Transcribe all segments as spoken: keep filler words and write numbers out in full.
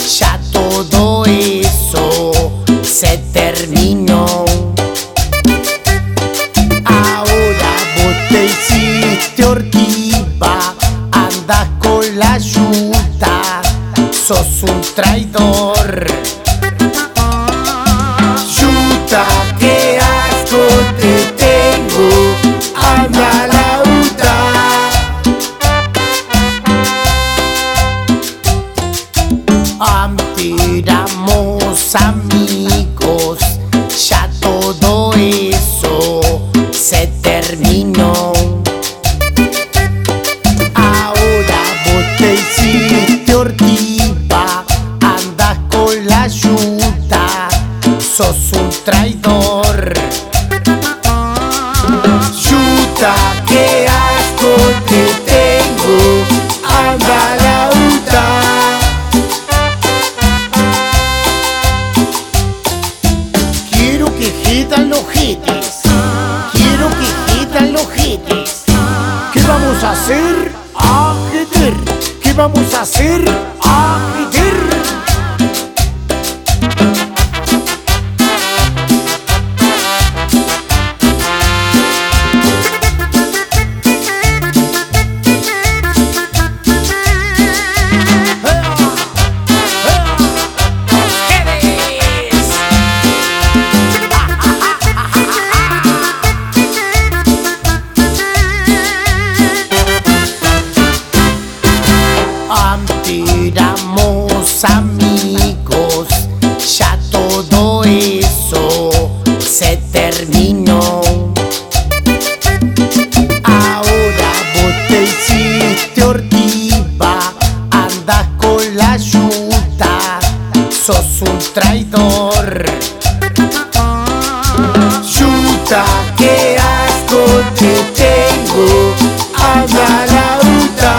ya todo eso se terminó. Ahora vos te hiciste ortiva, andas con la yuta, sos un traidor. Yuta, qué asco te tengo, anda la uta. Éramos amigos, ya todo eso se terminó. Ahora vos te hiciste ortiva, andas con la yuta, sos un traidor. Yuta, qué asco te tengo, anda la uta. Quiero que gitan los jites, quiero que gitan los jites. ¿Qué vamos a hacer? A jeter. ¿Qué vamos a hacer? A jeter. Éramos amigos, ya todo eso se terminó. Ahora vos te hiciste ortiva, andas con la yuta, sos un traidor. Yuta, qué asco te tengo, anda la uta.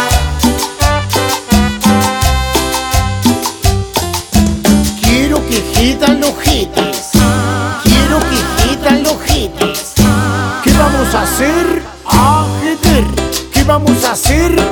Quiero que gitan los jites, quiero que gitan los jites. ¿Qué vamos a hacer? A jeter. ¿Qué vamos a hacer?